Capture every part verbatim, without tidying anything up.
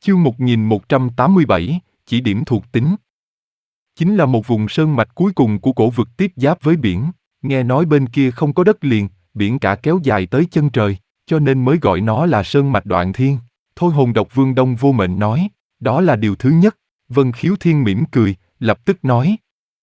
Chương một nghìn một trăm tám mươi bảy, chỉ điểm thuộc tính. Chính là một vùng sơn mạch cuối cùng của cổ vực tiếp giáp với biển, nghe nói bên kia không có đất liền, biển cả kéo dài tới chân trời, cho nên mới gọi nó là sơn mạch Đoạn Thiên. Thôi Hồn Độc Vương Đông Vô Mệnh nói, đó là điều thứ nhất. Vân Khiếu Thiên mỉm cười, lập tức nói.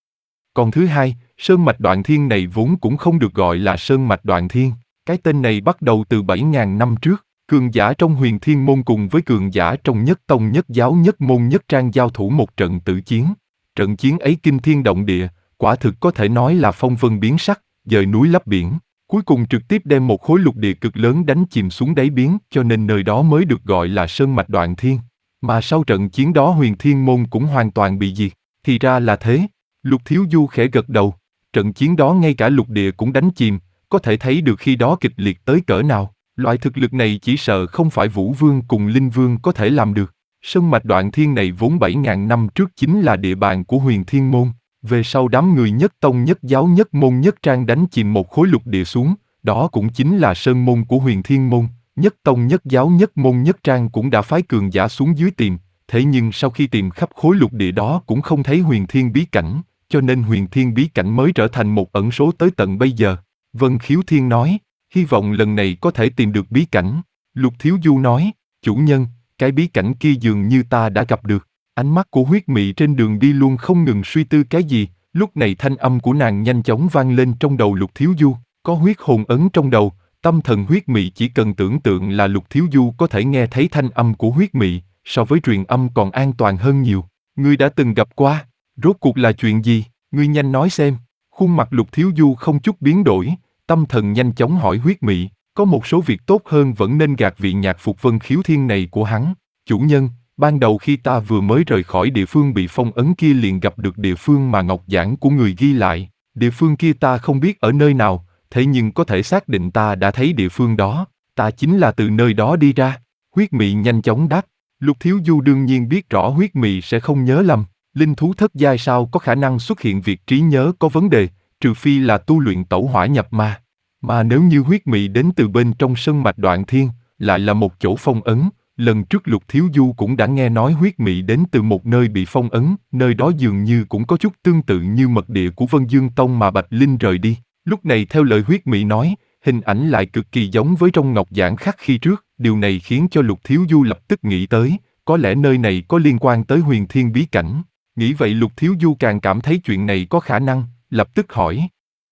Còn thứ hai, sơn mạch Đoạn Thiên này vốn cũng không được gọi là sơn mạch Đoạn Thiên, cái tên này bắt đầu từ bảy nghìn năm trước. Cường giả trong Huyền Thiên Môn cùng với cường giả trong Nhất Tông Nhất Giáo Nhất Môn Nhất Trang giao thủ một trận tử chiến. Trận chiến ấy kinh thiên động địa, quả thực có thể nói là phong vân biến sắc, dời núi lấp biển, cuối cùng trực tiếp đem một khối lục địa cực lớn đánh chìm xuống đáy biển, cho nên nơi đó mới được gọi là sơn mạch Đoạn Thiên. Mà sau trận chiến đó Huyền Thiên Môn cũng hoàn toàn bị diệt. Thì ra là thế. Lục Thiếu Du khẽ gật đầu. Trận chiến đó ngay cả lục địa cũng đánh chìm, có thể thấy được khi đó kịch liệt tới cỡ nào. Loại thực lực này chỉ sợ không phải Vũ Vương cùng Linh Vương có thể làm được. Sơn mạch Đoạn Thiên này vốn bảy nghìn năm trước chính là địa bàn của Huyền Thiên Môn. Về sau đám người Nhất Tông Nhất Giáo Nhất Môn Nhất Trang đánh chìm một khối lục địa xuống, đó cũng chính là sơn môn của Huyền Thiên Môn. Nhất Tông Nhất Giáo Nhất Môn Nhất Trang cũng đã phái cường giả xuống dưới tìm, thế nhưng sau khi tìm khắp khối lục địa đó cũng không thấy Huyền Thiên bí cảnh, cho nên Huyền Thiên bí cảnh mới trở thành một ẩn số tới tận bây giờ. Vân Khiếu Thiên nói, hy vọng lần này có thể tìm được bí cảnh. Lục Thiếu Du nói, chủ nhân, cái bí cảnh kia dường như ta đã gặp được. Ánh mắt của Huyết Mị trên đường đi luôn không ngừng suy tư cái gì, lúc này thanh âm của nàng nhanh chóng vang lên trong đầu Lục Thiếu Du, có huyết hồn ấn trong đầu, tâm thần Huyết Mị chỉ cần tưởng tượng là Lục Thiếu Du có thể nghe thấy thanh âm của Huyết Mị, so với truyền âm còn an toàn hơn nhiều. Ngươi đã từng gặp qua, rốt cuộc là chuyện gì, ngươi nhanh nói xem. Khuôn mặt Lục Thiếu Du không chút biến đổi, tâm thần nhanh chóng hỏi Huyết Mị, có một số việc tốt hơn vẫn nên gạt vị nhạc phục Vân Khiếu Thiên này của hắn. Chủ nhân, ban đầu khi ta vừa mới rời khỏi địa phương bị phong ấn kia liền gặp được địa phương mà ngọc giản của người ghi lại. Địa phương kia ta không biết ở nơi nào, thế nhưng có thể xác định ta đã thấy địa phương đó, ta chính là từ nơi đó đi ra. Huyết Mị nhanh chóng đáp. Lục Thiếu Du đương nhiên biết rõ Huyết Mị sẽ không nhớ lầm, linh thú thất giai sao có khả năng xuất hiện việc trí nhớ có vấn đề, trừ phi là tu luyện tẩu hỏa nhập ma. Mà nếu như Huyết Mị đến từ bên trong sơn mạch Đoạn Thiên, lại là một chỗ phong ấn, lần trước Lục Thiếu Du cũng đã nghe nói Huyết Mị đến từ một nơi bị phong ấn, nơi đó dường như cũng có chút tương tự như mật địa của Vân Dương Tông mà Bạch Linh rời đi. Lúc này theo lời Huyết Mị nói, hình ảnh lại cực kỳ giống với trong ngọc giản khắc khi trước, điều này khiến cho Lục Thiếu Du lập tức nghĩ tới, có lẽ nơi này có liên quan tới Huyền Thiên bí cảnh. Nghĩ vậy Lục Thiếu Du càng cảm thấy chuyện này có khả năng, lập tức hỏi.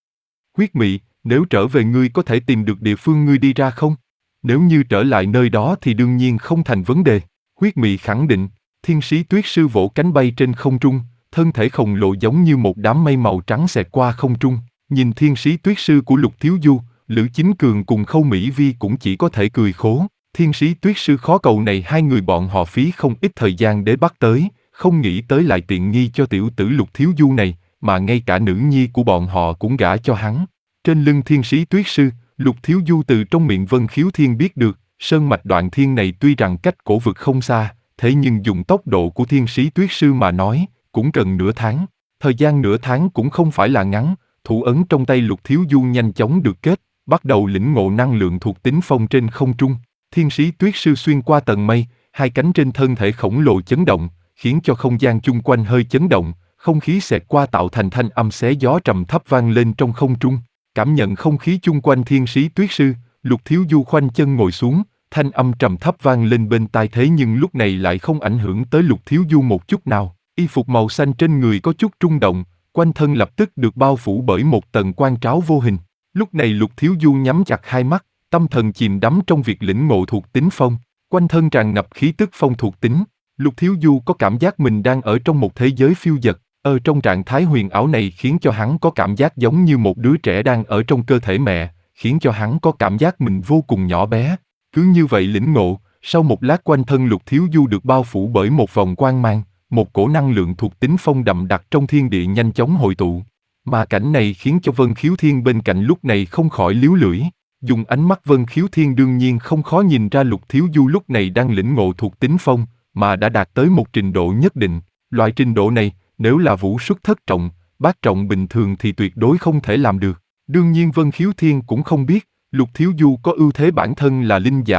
Huyết Mị, nếu trở về ngươi có thể tìm được địa phương ngươi đi ra không? Nếu như trở lại nơi đó thì đương nhiên không thành vấn đề. Huyết Mị khẳng định. Thiên Sĩ Tuyết Sư vỗ cánh bay trên không trung, thân thể khổng lồ giống như một đám mây màu trắng xẹt qua không trung. Nhìn Thiên Sĩ Tuyết Sư của Lục Thiếu Du, Lữ Chính Cường cùng Khâu Mỹ Vi cũng chỉ có thể cười khổ. Thiên Sĩ Tuyết Sư khó cầu này hai người bọn họ phí không ít thời gian để bắt tới, không nghĩ tới lại tiện nghi cho tiểu tử Lục Thiếu Du này, mà ngay cả nữ nhi của bọn họ cũng gả cho hắn. Trên lưng Thiên Sĩ Tuyết Sư, Lục Thiếu Du từ trong miệng Vân Khiếu Thiên biết được, sơn mạch Đoạn Thiên này tuy rằng cách cổ vực không xa, thế nhưng dùng tốc độ của Thiên Sĩ Tuyết Sư mà nói, cũng cần nửa tháng. Thời gian nửa tháng cũng không phải là ngắn, thủ ấn trong tay Lục Thiếu Du nhanh chóng được kết, bắt đầu lĩnh ngộ năng lượng thuộc tính phong trên không trung. Thiên Sĩ Tuyết Sư xuyên qua tầng mây, hai cánh trên thân thể khổng lồ chấn động, khiến cho không gian chung quanh hơi chấn động, không khí xẹt qua tạo thành thanh âm xé gió trầm thấp vang lên trong không trung. Cảm nhận không khí chung quanh Thiên Sĩ Tuyết Sư, Lục Thiếu Du khoanh chân ngồi xuống, thanh âm trầm thấp vang lên bên tai thế nhưng lúc này lại không ảnh hưởng tới Lục Thiếu Du một chút nào. Y phục màu xanh trên người có chút rung động, quanh thân lập tức được bao phủ bởi một tầng quang tráo vô hình. Lúc này Lục Thiếu Du nhắm chặt hai mắt, tâm thần chìm đắm trong việc lĩnh ngộ thuộc tính phong, quanh thân tràn ngập khí tức phong thuộc tính. Lục Thiếu Du có cảm giác mình đang ở trong một thế giới phiêu dật, ở trong trạng thái huyền ảo này khiến cho hắn có cảm giác giống như một đứa trẻ đang ở trong cơ thể mẹ, khiến cho hắn có cảm giác mình vô cùng nhỏ bé. Cứ như vậy lĩnh ngộ, sau một lát quanh thân Lục Thiếu Du được bao phủ bởi một vòng quang mang, một cổ năng lượng thuộc tính phong đậm đặc trong thiên địa nhanh chóng hội tụ. Mà cảnh này khiến cho Vân Khiếu Thiên bên cạnh lúc này không khỏi líu lưỡi. Dùng ánh mắt Vân Khiếu Thiên đương nhiên không khó nhìn ra Lục Thiếu Du lúc này đang lĩnh ngộ thuộc tính phong, mà đã đạt tới một trình độ nhất định. Loại trình độ này, nếu là vũ xuất thất trọng, bát trọng bình thường thì tuyệt đối không thể làm được. Đương nhiên Vân Khiếu Thiên cũng không biết, Lục Thiếu Du có ưu thế bản thân là linh giả,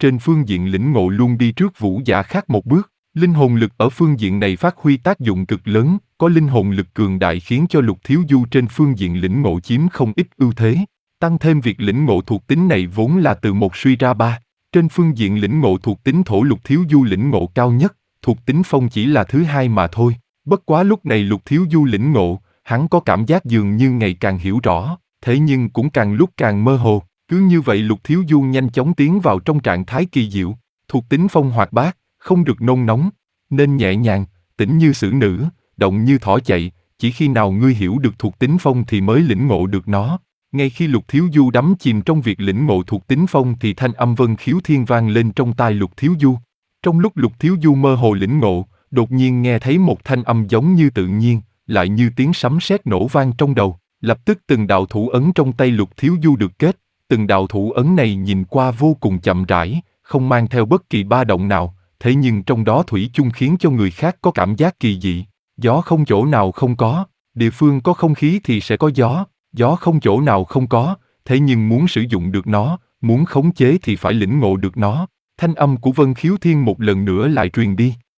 trên phương diện lĩnh ngộ luôn đi trước Vũ Giả khác một bước. Linh hồn lực ở phương diện này phát huy tác dụng cực lớn, có linh hồn lực cường đại khiến cho Lục Thiếu Du trên phương diện lĩnh ngộ chiếm không ít ưu thế. Tăng thêm việc lĩnh ngộ thuộc tính này vốn là từ một suy ra ba. Trên phương diện lĩnh ngộ thuộc tính thổ Lục Thiếu Du lĩnh ngộ cao nhất, thuộc tính phong chỉ là thứ hai mà thôi. Bất quá lúc này Lục Thiếu Du lĩnh ngộ, hắn có cảm giác dường như ngày càng hiểu rõ, thế nhưng cũng càng lúc càng mơ hồ. Cứ như vậy Lục Thiếu Du nhanh chóng tiến vào trong trạng thái kỳ diệu, thuộc tính phong hoạt bát, không được nôn nóng, nên nhẹ nhàng, tĩnh như xử nữ, động như thỏ chạy, chỉ khi nào ngươi hiểu được thuộc tính phong thì mới lĩnh ngộ được nó. Ngay khi Lục Thiếu Du đắm chìm trong việc lĩnh ngộ thuộc tính phong thì thanh âm Vân Khiếu Thiên vang lên trong tai Lục Thiếu Du. Trong lúc Lục Thiếu Du mơ hồ lĩnh ngộ, đột nhiên nghe thấy một thanh âm giống như tự nhiên, lại như tiếng sấm sét nổ vang trong đầu. Lập tức từng đạo thủ ấn trong tay Lục Thiếu Du được kết, từng đạo thủ ấn này nhìn qua vô cùng chậm rãi, không mang theo bất kỳ ba động nào, thế nhưng trong đó thủy chung khiến cho người khác có cảm giác kỳ dị. Gió không chỗ nào không có, địa phương có không khí thì sẽ có gió, gió không chỗ nào không có, thế nhưng muốn sử dụng được nó, muốn khống chế thì phải lĩnh ngộ được nó. Thanh âm của Vân Khiếu Thiên một lần nữa lại truyền đi,